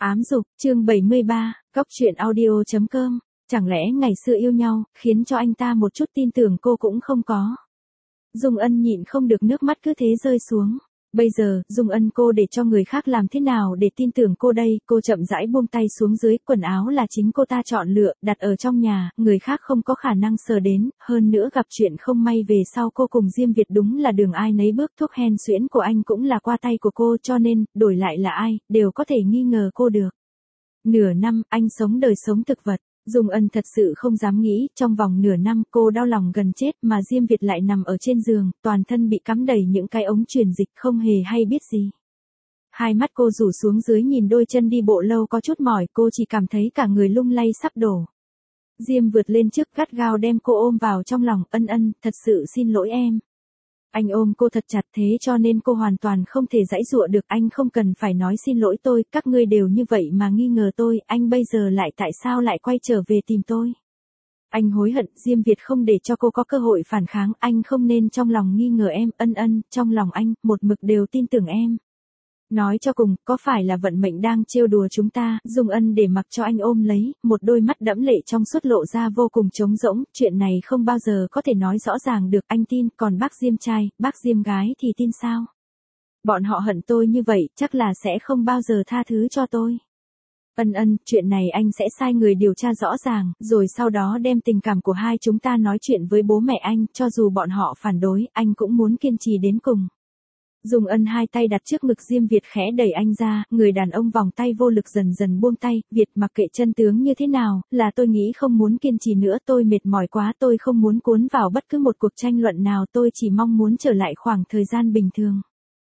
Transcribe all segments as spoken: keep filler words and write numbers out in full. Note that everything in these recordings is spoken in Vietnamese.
Ám dục, chương bảy mươi ba, Cóc truyện audio chấm com. Chẳng lẽ ngày xưa yêu nhau, khiến cho anh ta một chút tin tưởng cô cũng không có. Dung Ân nhịn không được nước mắt cứ thế rơi xuống. Bây giờ, Dung Ân cô để cho người khác làm thế nào để tin tưởng cô đây, cô chậm rãi buông tay xuống dưới, quần áo là chính cô ta chọn lựa, đặt ở trong nhà, người khác không có khả năng sờ đến, hơn nữa gặp chuyện không may về sau cô cùng Diêm Việt đúng là đường ai nấy bước, thuốc hen suyễn của anh cũng là qua tay của cô, cho nên, đổi lại là ai, đều có thể nghi ngờ cô được. Nửa năm, anh sống đời sống thực vật. Dung Ân thật sự không dám nghĩ, trong vòng nửa năm cô đau lòng gần chết mà Diêm Việt lại nằm ở trên giường, toàn thân bị cắm đầy những cái ống truyền dịch không hề hay biết gì. Hai mắt cô rủ xuống dưới nhìn đôi chân đi bộ lâu có chút mỏi, cô chỉ cảm thấy cả người lung lay sắp đổ. Diêm vượt lên trước gắt gao đem cô ôm vào trong lòng, ân ân, thật sự xin lỗi em. Anh ôm cô thật chặt thế cho nên cô hoàn toàn không thể giãy giụa được, anh không cần phải nói xin lỗi tôi, các ngươi đều như vậy mà nghi ngờ tôi, anh bây giờ lại tại sao lại quay trở về tìm tôi. Anh hối hận, Diêm Việt không để cho cô có cơ hội phản kháng, anh không nên trong lòng nghi ngờ em, ân ân, trong lòng anh, một mực đều tin tưởng em. Nói cho cùng, có phải là vận mệnh đang trêu đùa chúng ta, Dung Ân để mặc cho anh ôm lấy, một đôi mắt đẫm lệ trong suốt lộ ra vô cùng trống rỗng, chuyện này không bao giờ có thể nói rõ ràng được, anh tin, còn bác Diêm trai, bác Diêm gái thì tin sao? Bọn họ hận tôi như vậy, chắc là sẽ không bao giờ tha thứ cho tôi. Ân ân, chuyện này anh sẽ sai người điều tra rõ ràng, rồi sau đó đem tình cảm của hai chúng ta nói chuyện với bố mẹ anh, cho dù bọn họ phản đối, anh cũng muốn kiên trì đến cùng. Dung Ân hai tay đặt trước ngực Diêm Việt khẽ đẩy anh ra, người đàn ông vòng tay vô lực dần dần buông tay, Việt mặc kệ chân tướng như thế nào, là tôi nghĩ không muốn kiên trì nữa, tôi mệt mỏi quá, tôi không muốn cuốn vào bất cứ một cuộc tranh luận nào, tôi chỉ mong muốn trở lại khoảng thời gian bình thường.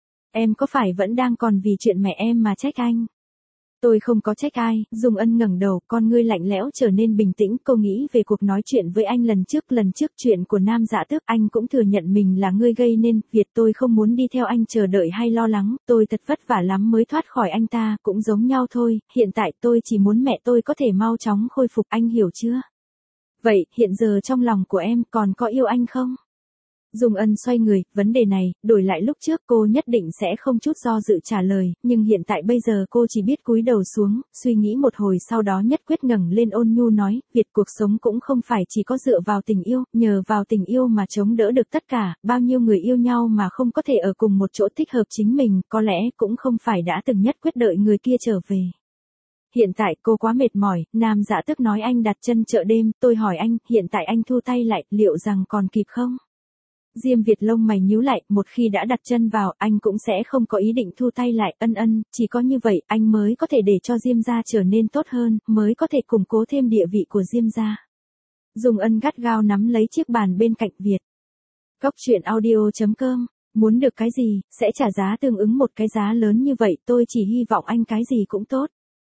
Em có phải vẫn đang còn vì chuyện mẹ em mà trách anh? Tôi không có trách ai, Dung Ân ngẩng đầu, con ngươi lạnh lẽo trở nên bình tĩnh, cô nghĩ về cuộc nói chuyện với anh lần trước, lần trước chuyện của Nam Dạ Tước, anh cũng thừa nhận mình là ngươi gây nên, Việt tôi không muốn đi theo anh chờ đợi hay lo lắng, tôi thật vất vả lắm mới thoát khỏi anh ta, cũng giống nhau thôi, hiện tại tôi chỉ muốn mẹ tôi có thể mau chóng khôi phục, anh hiểu chưa? Vậy, hiện giờ trong lòng của em còn có yêu anh không? Dung Ân xoay người, vấn đề này, đổi lại lúc trước cô nhất định sẽ không chút do dự trả lời, nhưng hiện tại bây giờ cô chỉ biết cúi đầu xuống, suy nghĩ một hồi sau đó nhất quyết ngẩng lên ôn nhu nói, Việt cuộc sống cũng không phải chỉ có dựa vào tình yêu, nhờ vào tình yêu mà chống đỡ được tất cả, bao nhiêu người yêu nhau mà không có thể ở cùng một chỗ thích hợp chính mình, có lẽ cũng không phải đã từng nhất quyết đợi người kia trở về. Hiện tại cô quá mệt mỏi, Nam Dạ Tước nói anh đặt chân chợ đêm, tôi hỏi anh, hiện tại anh thu tay lại, liệu rằng còn kịp không? Diêm Việt lông mày nhíu lại, một khi đã đặt chân vào, anh cũng sẽ không có ý định thu tay lại, ân ân, chỉ có như vậy, anh mới có thể để cho Diêm gia trở nên tốt hơn, mới có thể củng cố thêm địa vị của Diêm gia. Dung Ân gắt gao nắm lấy chiếc bàn bên cạnh Việt. Cóc truyện audio chấm com, muốn được cái gì, sẽ trả giá tương ứng một cái giá lớn như vậy, tôi chỉ hy vọng anh cái gì cũng tốt.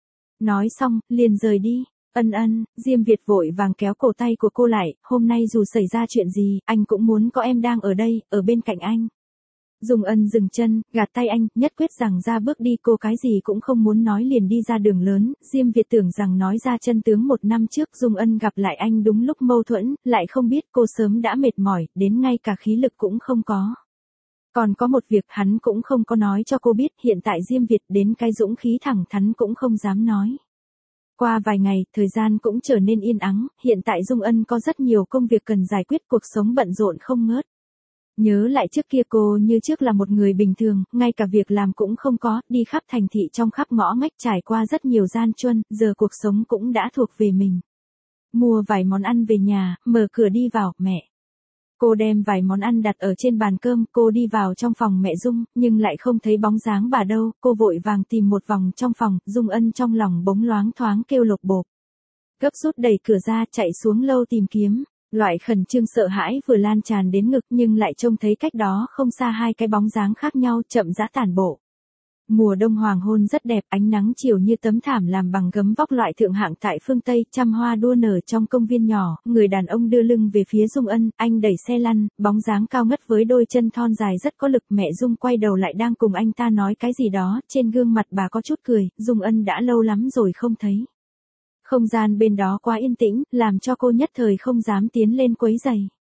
Nói xong, liền rời đi. Ân ân, Diêm Việt vội vàng kéo cổ tay của cô lại, hôm nay dù xảy ra chuyện gì, anh cũng muốn có em đang ở đây, ở bên cạnh anh. Dung Ân dừng chân, gạt tay anh, nhất quyết rằng ra bước đi, cô cái gì cũng không muốn nói liền đi ra đường lớn, Diêm Việt tưởng rằng nói ra chân tướng một năm trước Dung Ân gặp lại anh đúng lúc mâu thuẫn, lại không biết cô sớm đã mệt mỏi, đến ngay cả khí lực cũng không có. Còn có một việc hắn cũng không có nói cho cô biết, hiện tại Diêm Việt đến cái dũng khí thẳng thắn cũng không dám nói. Qua vài ngày, thời gian cũng trở nên yên ắng, hiện tại Dung Ân có rất nhiều công việc cần giải quyết, cuộc sống bận rộn không ngớt. Nhớ lại trước kia cô như trước là một người bình thường, ngay cả việc làm cũng không có, đi khắp thành thị trong khắp ngõ ngách trải qua rất nhiều gian truân, giờ cuộc sống cũng đã thuộc về mình. Mua vài món ăn về nhà, mở cửa đi vào, mẹ. Cô đem vài món ăn đặt ở trên bàn cơm, cô đi vào trong phòng mẹ Dung, nhưng lại không thấy bóng dáng bà đâu, cô vội vàng tìm một vòng trong phòng, Dung Ân trong lòng bỗng loáng thoáng kêu lộc bộp. Gấp rút đẩy cửa ra, chạy xuống lâu tìm kiếm, loại khẩn trương sợ hãi vừa lan tràn đến ngực nhưng lại trông thấy cách đó không xa hai cái bóng dáng khác nhau chậm rãi tản bộ. Mùa đông hoàng hôn rất đẹp, ánh nắng chiều như tấm thảm làm bằng gấm vóc loại thượng hạng tại phương Tây, trăm hoa đua nở trong công viên nhỏ, người đàn ông đưa lưng về phía Dung Ân, anh đẩy xe lăn, bóng dáng cao ngất với đôi chân thon dài rất có lực, mẹ Dung quay đầu lại đang cùng anh ta nói cái gì đó, trên gương mặt bà có chút cười, Dung Ân đã lâu lắm rồi không thấy. Không gian bên đó quá yên tĩnh, làm cho cô nhất thời không dám tiến lên quấy rầy.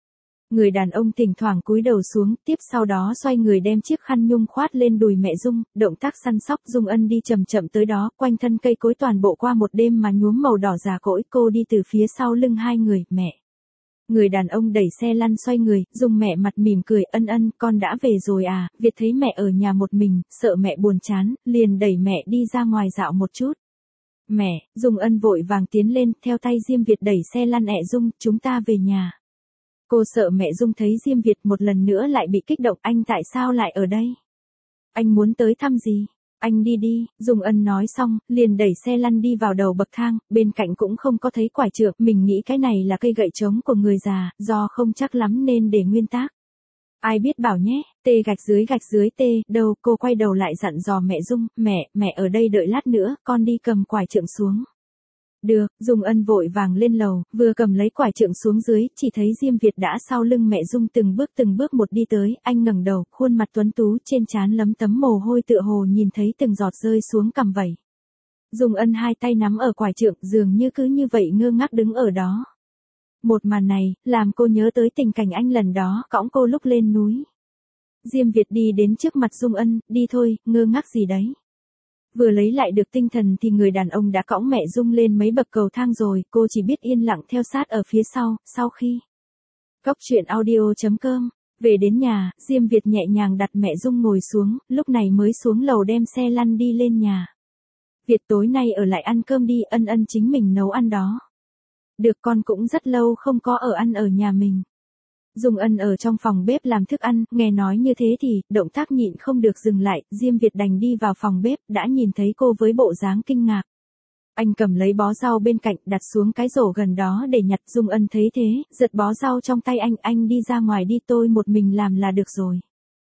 Người đàn ông thỉnh thoảng cúi đầu xuống, tiếp sau đó xoay người đem chiếc khăn nhung khoát lên đùi mẹ Dung, động tác săn sóc. Dung Ân đi chậm chậm tới đó, quanh thân cây cối toàn bộ qua một đêm mà nhuốm màu đỏ già cỗi. Cô đi từ phía sau lưng hai người, mẹ. Người đàn ông đẩy xe lăn xoay người, Dung mẹ mặt mỉm cười, Ân Ân, con đã về rồi à? Việt thấy mẹ ở nhà một mình, sợ mẹ buồn chán, liền đẩy mẹ đi ra ngoài dạo một chút. Mẹ, Dung Ân vội vàng tiến lên, theo tay Diêm Việt đẩy xe lăn. Ẹ Dung, chúng ta về nhà. Cô sợ mẹ Dung thấy Diêm Việt một lần nữa lại bị kích động, anh tại sao lại ở đây? Anh muốn tới thăm gì? Anh đi đi, Dung Ân nói xong, liền đẩy xe lăn đi vào đầu bậc thang, bên cạnh cũng không có thấy quải trượng, mình nghĩ cái này là cây gậy trống của người già, do không chắc lắm nên để nguyên tác. Ai biết bảo nhé, tê gạch dưới gạch dưới tê, đâu, cô quay đầu lại dặn dò mẹ Dung, mẹ, mẹ ở đây đợi lát nữa, con đi cầm quải trượng xuống. Được, Dung Ân vội vàng lên lầu, vừa cầm lấy quải trượng xuống dưới, chỉ thấy Diêm Việt đã sau lưng mẹ Dung từng bước từng bước một đi tới, anh ngẩng đầu, khuôn mặt tuấn tú trên trán lấm tấm mồ hôi tựa hồ nhìn thấy từng giọt rơi xuống cằm vẩy. Dung Ân hai tay nắm ở quải trượng, dường như cứ như vậy ngơ ngác đứng ở đó. Một màn này, làm cô nhớ tới tình cảnh anh lần đó cõng cô lúc lên núi. Diêm Việt đi đến trước mặt Dung Ân, đi thôi, ngơ ngác gì đấy. Vừa lấy lại được tinh thần thì người đàn ông đã cõng mẹ Dung lên mấy bậc cầu thang rồi, cô chỉ biết yên lặng theo sát ở phía sau. Sau khi Cóc truyện audio chấm com, về đến nhà, Diêm Việt nhẹ nhàng đặt mẹ Dung ngồi xuống, lúc này mới xuống lầu đem xe lăn đi lên nhà. Việt tối nay ở lại ăn cơm đi, Ân Ân chính mình nấu ăn đó. Được, con cũng rất lâu không có ở ăn ở nhà mình. Dung Ân ở trong phòng bếp làm thức ăn, nghe nói như thế thì, động tác nhịn không được dừng lại, Diêm Việt đành đi vào phòng bếp, đã nhìn thấy cô với bộ dáng kinh ngạc. Anh cầm lấy bó rau bên cạnh, đặt xuống cái rổ gần đó để nhặt. Dung Ân thấy thế, giật bó rau trong tay anh, anh đi ra ngoài đi, tôi một mình làm là được rồi.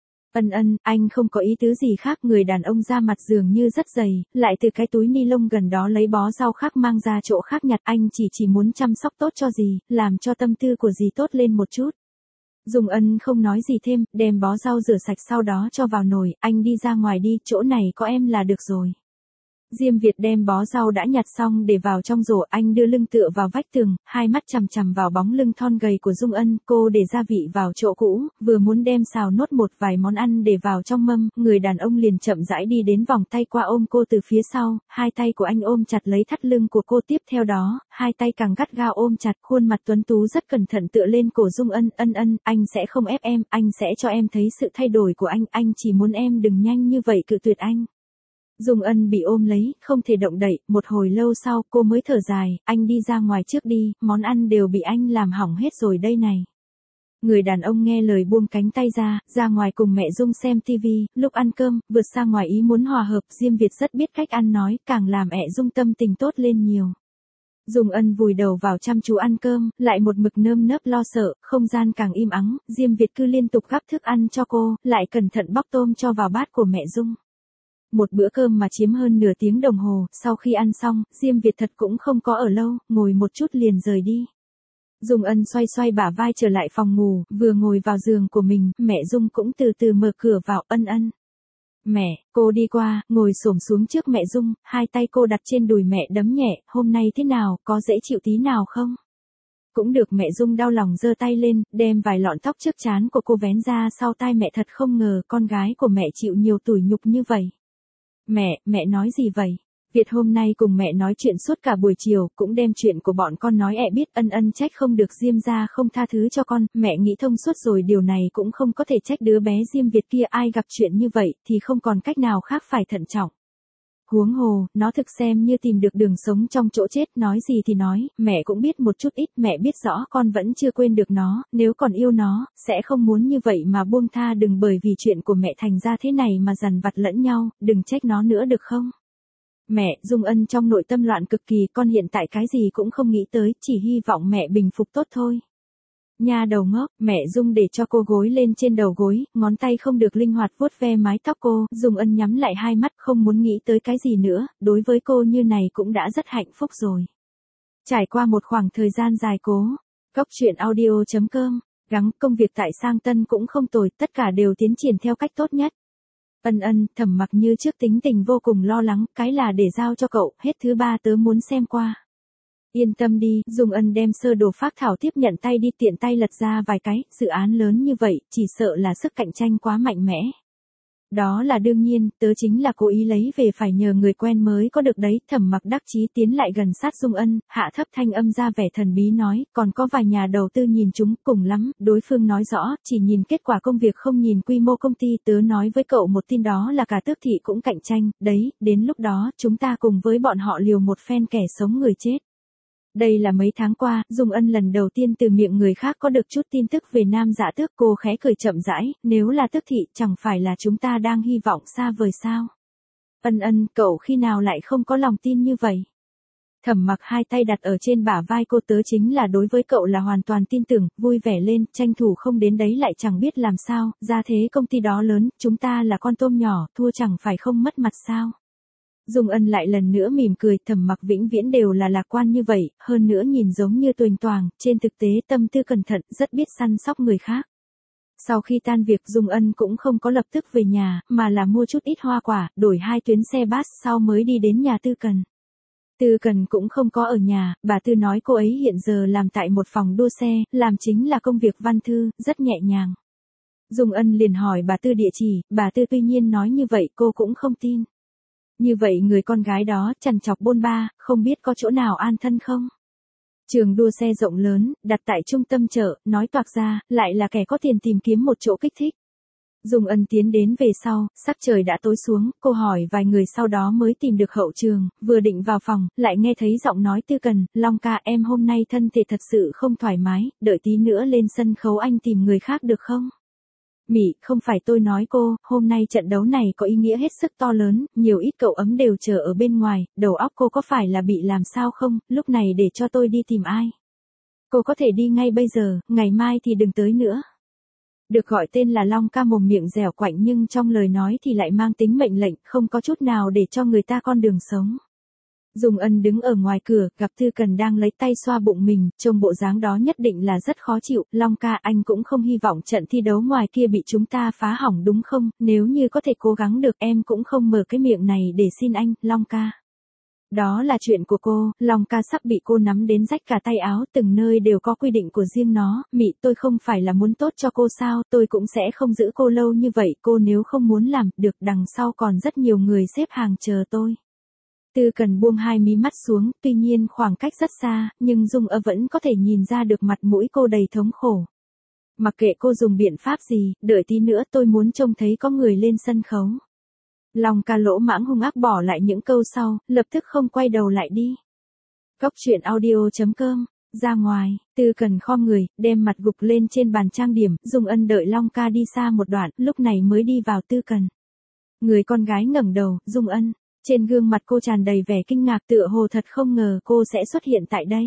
Ân Ân, anh không có ý tứ gì khác. Người đàn ông da mặt dường như rất dày, lại từ cái túi ni lông gần đó lấy bó rau khác mang ra chỗ khác nhặt. Anh chỉ chỉ muốn chăm sóc tốt cho dì, làm cho tâm tư của dì tốt lên một chút. Dung Ân không nói gì thêm, đem bó rau rửa sạch sau đó cho vào nồi, anh đi ra ngoài đi, chỗ này có em là được rồi. Diêm Việt đem bó rau đã nhặt xong để vào trong rổ, anh đưa lưng tựa vào vách tường, hai mắt chằm chằm vào bóng lưng thon gầy của Dung Ân. Cô để gia vị vào chỗ cũ, vừa muốn đem xào nốt một vài món ăn để vào trong mâm, người đàn ông liền chậm rãi đi đến, vòng tay qua ôm cô từ phía sau, hai tay của anh ôm chặt lấy thắt lưng của cô, tiếp theo đó, hai tay càng gắt gao ôm chặt, khuôn mặt tuấn tú rất cẩn thận tựa lên cổ Dung Ân. Ân Ân, anh sẽ không ép em, anh sẽ cho em thấy sự thay đổi của anh, anh chỉ muốn em đừng nhanh như vậy cự tuyệt anh. Dung Ân bị ôm lấy, không thể động đậy, một hồi lâu sau, cô mới thở dài, anh đi ra ngoài trước đi, món ăn đều bị anh làm hỏng hết rồi đây này. Người đàn ông nghe lời buông cánh tay ra, ra ngoài cùng mẹ Dung xem tivi, lúc ăn cơm, vượt ra ngoài ý muốn hòa hợp. Diêm Việt rất biết cách ăn nói, càng làm mẹ Dung tâm tình tốt lên nhiều. Dung Ân vùi đầu vào chăm chú ăn cơm, lại một mực nơm nớp lo sợ, không gian càng im ắng, Diêm Việt cứ liên tục gắp thức ăn cho cô, lại cẩn thận bóc tôm cho vào bát của mẹ Dung. Một bữa cơm mà chiếm hơn nửa tiếng đồng hồ, sau khi ăn xong, Diêm Việt thật cũng không có ở lâu, ngồi một chút liền rời đi. Dung Ân xoay xoay bả vai trở lại phòng ngủ, vừa ngồi vào giường của mình, mẹ Dung cũng từ từ mở cửa vào. Ân Ân. Mẹ, cô đi qua, ngồi xổm xuống trước mẹ Dung, hai tay cô đặt trên đùi mẹ đấm nhẹ, hôm nay thế nào, có dễ chịu tí nào không? Cũng được. Mẹ Dung đau lòng giơ tay lên, đem vài lọn tóc trước trán của cô vén ra sau tai mẹ, thật không ngờ con gái của mẹ chịu nhiều tủi nhục như vậy. Mẹ, mẹ nói gì vậy? Việt hôm nay cùng mẹ nói chuyện suốt cả buổi chiều, cũng đem chuyện của bọn con nói ẹ biết. Ân Ân trách không được Diêm gia không tha thứ cho con, mẹ nghĩ thông suốt rồi, điều này cũng không có thể trách đứa bé Diêm Việt kia, ai gặp chuyện như vậy thì không còn cách nào khác phải thận trọng. Huống hồ, nó thực xem như tìm được đường sống trong chỗ chết, nói gì thì nói, mẹ cũng biết một chút ít, mẹ biết rõ con vẫn chưa quên được nó, nếu còn yêu nó, sẽ không muốn như vậy mà buông tha, đừng bởi vì chuyện của mẹ thành ra thế này mà dằn vặt lẫn nhau, đừng trách nó nữa được không? Mẹ, Dung Ân trong nội tâm loạn cực kỳ, con hiện tại cái gì cũng không nghĩ tới, chỉ hy vọng mẹ bình phục tốt thôi. Nha đầu ngốc, mẹ Dung để cho cô gối lên trên đầu gối, ngón tay không được linh hoạt vuốt ve mái tóc cô. Dung Ân nhắm lại hai mắt, không muốn nghĩ tới cái gì nữa, đối với cô như này cũng đã rất hạnh phúc rồi. Trải qua một khoảng thời gian dài cố, Cóc truyện audio chấm com, gắng, công việc tại Sang Tân cũng không tồi, tất cả đều tiến triển theo cách tốt nhất. Ân Ân, Thẩm Mặc như trước tính tình vô cùng lo lắng, cái là để giao cho cậu, hết thứ ba tớ muốn xem qua. Yên tâm đi, Dung Ân đem sơ đồ phác thảo tiếp nhận tay đi, tiện tay lật ra vài cái, dự án lớn như vậy, chỉ sợ là sức cạnh tranh quá mạnh mẽ. Đó là đương nhiên, tớ chính là cố ý lấy về, phải nhờ người quen mới có được đấy. Thẩm Mặc đắc chí tiến lại gần sát Dung Ân, hạ thấp thanh âm ra vẻ thần bí nói, còn có vài nhà đầu tư nhìn chúng, cùng lắm, đối phương nói rõ, chỉ nhìn kết quả công việc không nhìn quy mô công ty. Tớ nói với cậu một tin, đó là cả Tước thị cũng cạnh tranh, đấy, đến lúc đó, chúng ta cùng với bọn họ liều một phen kẻ sống người chết. Đây là mấy tháng qua, Dung Ân lần đầu tiên từ miệng người khác có được chút tin tức về Nam Dạ Tước. Cô khẽ cười chậm rãi, nếu là Tước thị, chẳng phải là chúng ta đang hy vọng xa vời sao? Ân ân, cậu khi nào lại không có lòng tin như vậy? Thẩm Mặc hai tay đặt ở trên bả vai cô, tớ chính là đối với cậu là hoàn toàn tin tưởng, vui vẻ lên, tranh thủ không đến đấy lại chẳng biết làm sao, ra thế công ty đó lớn, chúng ta là con tôm nhỏ, thua chẳng phải không mất mặt sao? Dung Ân lại lần nữa mỉm cười, Thẩm Mặc vĩnh viễn đều là lạc quan như vậy, hơn nữa nhìn giống như tuềnh toàng, trên thực tế tâm tư cẩn thận, rất biết săn sóc người khác. Sau khi tan việc, Dung Ân cũng không có lập tức về nhà, mà là mua chút ít hoa quả, đổi hai tuyến xe bus sau mới đi đến nhà Tư Cần. Tư Cần cũng không có ở nhà, bà Tư nói cô ấy hiện giờ làm tại một phòng đua xe, làm chính là công việc văn thư, rất nhẹ nhàng. Dung Ân liền hỏi bà Tư địa chỉ, bà Tư tuy nhiên nói như vậy cô cũng không tin. Như vậy người con gái đó chằn chọc bôn ba, không biết có chỗ nào an thân không? Trường đua xe rộng lớn, đặt tại trung tâm chợ, nói toạc ra, lại là kẻ có tiền tìm kiếm một chỗ kích thích. Dung Ân tiến đến về sau, sắc trời đã tối xuống, cô hỏi vài người sau đó mới tìm được hậu trường, vừa định vào phòng, lại nghe thấy giọng nói Tư Cần, Long ca, em hôm nay thân thể thật sự không thoải mái, đợi tí nữa lên sân khấu anh tìm người khác được không? Mị, không phải tôi nói cô, hôm nay trận đấu này có ý nghĩa hết sức to lớn, nhiều ít cậu ấm đều chờ ở bên ngoài, đầu óc cô có phải là bị làm sao không, lúc này để cho tôi đi tìm ai? Cô có thể đi ngay bây giờ, ngày mai thì đừng tới nữa. Được gọi tên là Long ca mồm miệng dẻo quạnh nhưng trong lời nói thì lại mang tính mệnh lệnh, không có chút nào để cho người ta con đường sống. Dung Ân đứng ở ngoài cửa, gặp Tư Cần đang lấy tay xoa bụng mình, trông bộ dáng đó nhất định là rất khó chịu. Long ca, anh cũng không hy vọng trận thi đấu ngoài kia bị chúng ta phá hỏng đúng không? Nếu như có thể cố gắng được, em cũng không mở cái miệng này để xin anh, Long ca. Đó là chuyện của cô, Long ca sắp bị cô nắm đến rách cả tay áo, từng nơi đều có quy định của riêng nó. Mị, tôi không phải là muốn tốt cho cô sao, tôi cũng sẽ không giữ cô lâu như vậy, cô nếu không muốn làm, được, đằng sau còn rất nhiều người xếp hàng chờ tôi. Tư Cần buông hai mí mắt xuống, tuy nhiên khoảng cách rất xa, nhưng Dung Ân vẫn có thể nhìn ra được mặt mũi cô đầy thống khổ. Mặc kệ cô dùng biện pháp gì, đợi tí nữa tôi muốn trông thấy có người lên sân khấu. Long ca lỗ mãng hung ác bỏ lại những câu sau, lập tức không quay đầu lại đi. Góc truyện audio chấm com, ra ngoài, Tư Cần khom người, đem mặt gục lên trên bàn trang điểm, Dung Ân đợi Long ca đi xa một đoạn, lúc này mới đi vào Tư Cần. Người con gái ngẩng đầu, Dung Ân. Trên gương mặt cô tràn đầy vẻ kinh ngạc, tựa hồ thật không ngờ cô sẽ xuất hiện tại đây.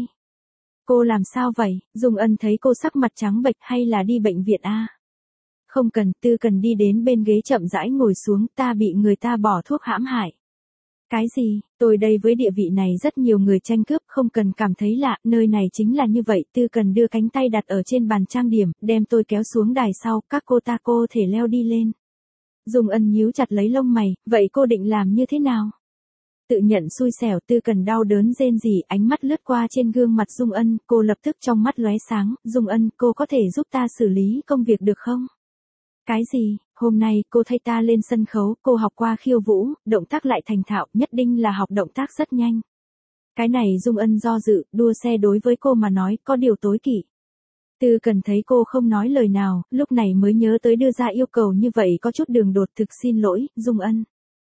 Cô làm sao vậy? Dung Ân thấy cô sắc mặt trắng bệch, hay là đi bệnh viện a? Không cần, Tư Cần đi đến bên ghế chậm rãi ngồi xuống, ta bị người ta bỏ thuốc hãm hại. Cái gì? Tôi đây với địa vị này rất nhiều người tranh cướp, không cần cảm thấy lạ, nơi này chính là như vậy. Tư Cần đưa cánh tay đặt ở trên bàn trang điểm, đem tôi kéo xuống đài sau, các cô ta cô thể leo đi lên. Dung Ân nhíu chặt lấy lông mày, vậy cô định làm như thế nào? Tự nhận xui xẻo, Tư Cần đau đớn rên rỉ, ánh mắt lướt qua trên gương mặt Dung Ân, cô lập tức trong mắt lóe sáng, Dung Ân, cô có thể giúp ta xử lý công việc được không? Cái gì? Hôm nay cô thay ta lên sân khấu, cô học qua khiêu vũ, động tác lại thành thạo, nhất định là học động tác rất nhanh. Cái này Dung Ân do dự, đua xe đối với cô mà nói có điều tối kỵ. Tư Cần thấy cô không nói lời nào, lúc này mới nhớ tới đưa ra yêu cầu như vậy có chút đường đột, thực xin lỗi, Dung Ân.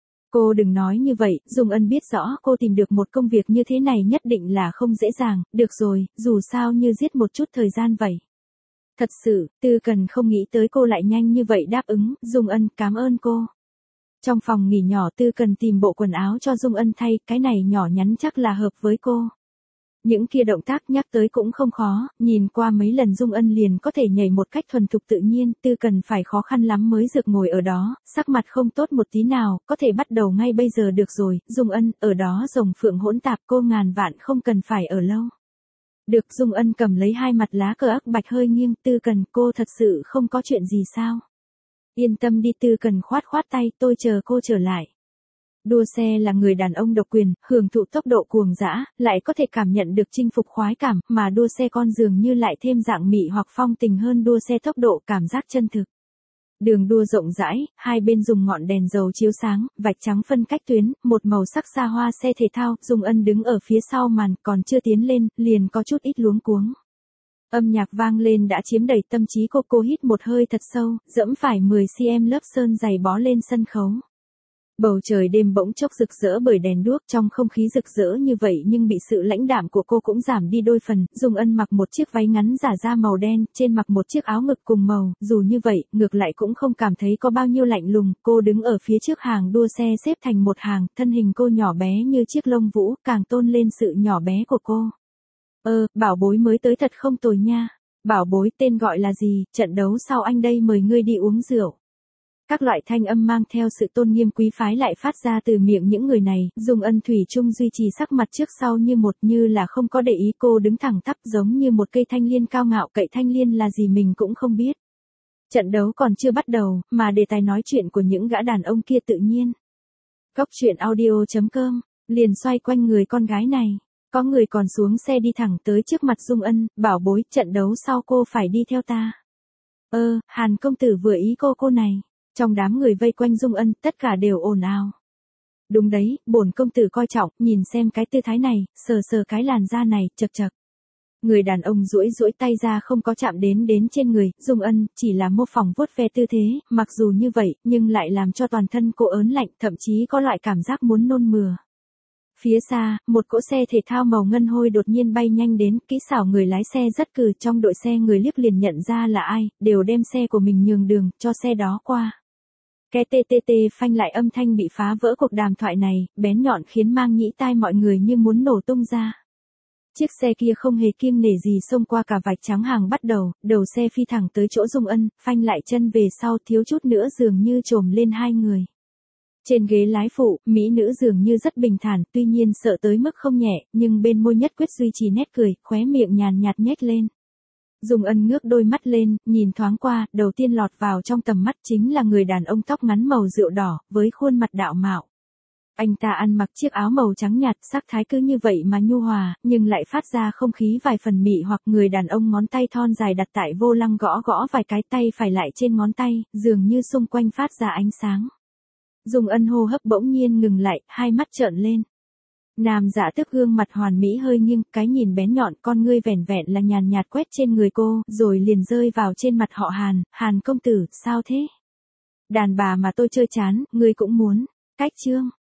Cô đừng nói như vậy, Dung Ân biết rõ cô tìm được một công việc như thế này nhất định là không dễ dàng, được rồi, dù sao như giết một chút thời gian vậy. Thật sự, Tư Cần không nghĩ tới cô lại nhanh như vậy đáp ứng, Dung Ân, cảm ơn cô. Trong phòng nghỉ nhỏ, Tư Cần tìm bộ quần áo cho Dung Ân thay, cái này nhỏ nhắn chắc là hợp với cô. Những kia động tác nhắc tới cũng không khó, nhìn qua mấy lần Dung Ân liền có thể nhảy một cách thuần thục tự nhiên, Tư Cần phải khó khăn lắm mới dược ngồi ở đó, sắc mặt không tốt một tí nào, có thể bắt đầu ngay bây giờ được rồi, Dung Ân, ở đó rồng phượng hỗn tạp, cô ngàn vạn không cần phải ở lâu. Được, Dung Ân cầm lấy hai mặt lá cờ ắc bạch hơi nghiêng, Tư Cần, cô thật sự không có chuyện gì sao? Yên tâm đi, Tư Cần khoát khoát tay, tôi chờ cô trở lại. Đua xe là người đàn ông độc quyền, hưởng thụ tốc độ cuồng dã, lại có thể cảm nhận được chinh phục khoái cảm, mà đua xe con dường như lại thêm dạng mị hoặc phong tình hơn đua xe tốc độ, cảm giác chân thực. Đường đua rộng rãi, hai bên dùng ngọn đèn dầu chiếu sáng, vạch trắng phân cách tuyến, một màu sắc xa hoa xe thể thao, Dung Ân đứng ở phía sau màn, còn chưa tiến lên, liền có chút ít luống cuống. Âm nhạc vang lên đã chiếm đầy tâm trí cô, cô hít một hơi thật sâu, dẫm phải mười xăng-ti-mét lớp sơn dày bó lên sân khấu. Bầu trời đêm bỗng chốc rực rỡ bởi đèn đuốc, trong không khí rực rỡ như vậy nhưng bị sự lãnh đạm của cô cũng giảm đi đôi phần. Dung Ân mặc một chiếc váy ngắn giả da màu đen, trên mặc một chiếc áo ngực cùng màu, dù như vậy, ngược lại cũng không cảm thấy có bao nhiêu lạnh lùng. Cô đứng ở phía trước hàng đua xe xếp thành một hàng, thân hình cô nhỏ bé như chiếc lông vũ, càng tôn lên sự nhỏ bé của cô. Ơ, bảo bối mới tới thật không tồi nha. Bảo bối, tên gọi là gì, trận đấu sau anh đây mời ngươi đi uống rượu. Các loại thanh âm mang theo sự tôn nghiêm quý phái lại phát ra từ miệng những người này. Dung Ân thủy chung duy trì sắc mặt trước sau như một, như là không có để ý. Cô đứng thẳng tắp giống như một cây thanh liên cao ngạo, cậy thanh liên là gì mình cũng không biết. Trận đấu còn chưa bắt đầu, mà đề tài nói chuyện của những gã đàn ông kia tự nhiên. Góc truyện audio chấm com, liền xoay quanh người con gái này. Có người còn xuống xe đi thẳng tới trước mặt Dung Ân, bảo bối, trận đấu sau cô phải đi theo ta. Ơ, Hàn công tử vừa ý cô cô này. Trong đám người vây quanh Dung Ân, tất cả đều ồn ào. Đúng đấy, bổn công tử coi trọng, nhìn xem cái tư thái này, sờ sờ cái làn da này, chật chật. Người đàn ông duỗi duỗi tay ra không có chạm đến đến trên người, Dung Ân, chỉ là mô phỏng vuốt ve tư thế, mặc dù như vậy, nhưng lại làm cho toàn thân cô ớn lạnh, thậm chí có loại cảm giác muốn nôn mửa. Phía xa, một cỗ xe thể thao màu ngân hôi đột nhiên bay nhanh đến, kỹ xảo người lái xe rất cừ, trong đội xe người liếc liền nhận ra là ai, đều đem xe của mình nhường đường, cho xe đó qua. Cái tê tê tê phanh lại âm thanh bị phá vỡ cuộc đàm thoại này, bén nhọn khiến mang nhĩ tai mọi người như muốn nổ tung ra. Chiếc xe kia không hề kiêng nể gì xông qua cả vạch trắng hàng bắt đầu, đầu xe phi thẳng tới chỗ Dung Ân, phanh lại chân về sau thiếu chút nữa dường như trồm lên hai người. Trên ghế lái phụ, mỹ nữ dường như rất bình thản, tuy nhiên sợ tới mức không nhẹ, nhưng bên môi nhất quyết duy trì nét cười, khóe miệng nhàn nhạt nhếch lên. Dung Ân ngước đôi mắt lên, nhìn thoáng qua, đầu tiên lọt vào trong tầm mắt chính là người đàn ông tóc ngắn màu rượu đỏ, với khuôn mặt đạo mạo. Anh ta ăn mặc chiếc áo màu trắng nhạt, sắc thái cứ như vậy mà nhu hòa, nhưng lại phát ra không khí vài phần mị hoặc. Người đàn ông ngón tay thon dài đặt tại vô lăng gõ gõ vài cái, tay phải lại trên ngón tay, dường như xung quanh phát ra ánh sáng. Dung Ân hô hấp bỗng nhiên ngừng lại, hai mắt trợn lên. Nam giả tức gương mặt hoàn mỹ hơi nghiêng, cái nhìn bén nhọn, con ngươi vẻn vẹn là nhàn nhạt quét trên người cô, rồi liền rơi vào trên mặt họ Hàn. Hàn công tử, sao thế? Đàn bà mà tôi chơi chán, ngươi cũng muốn. Cách chương.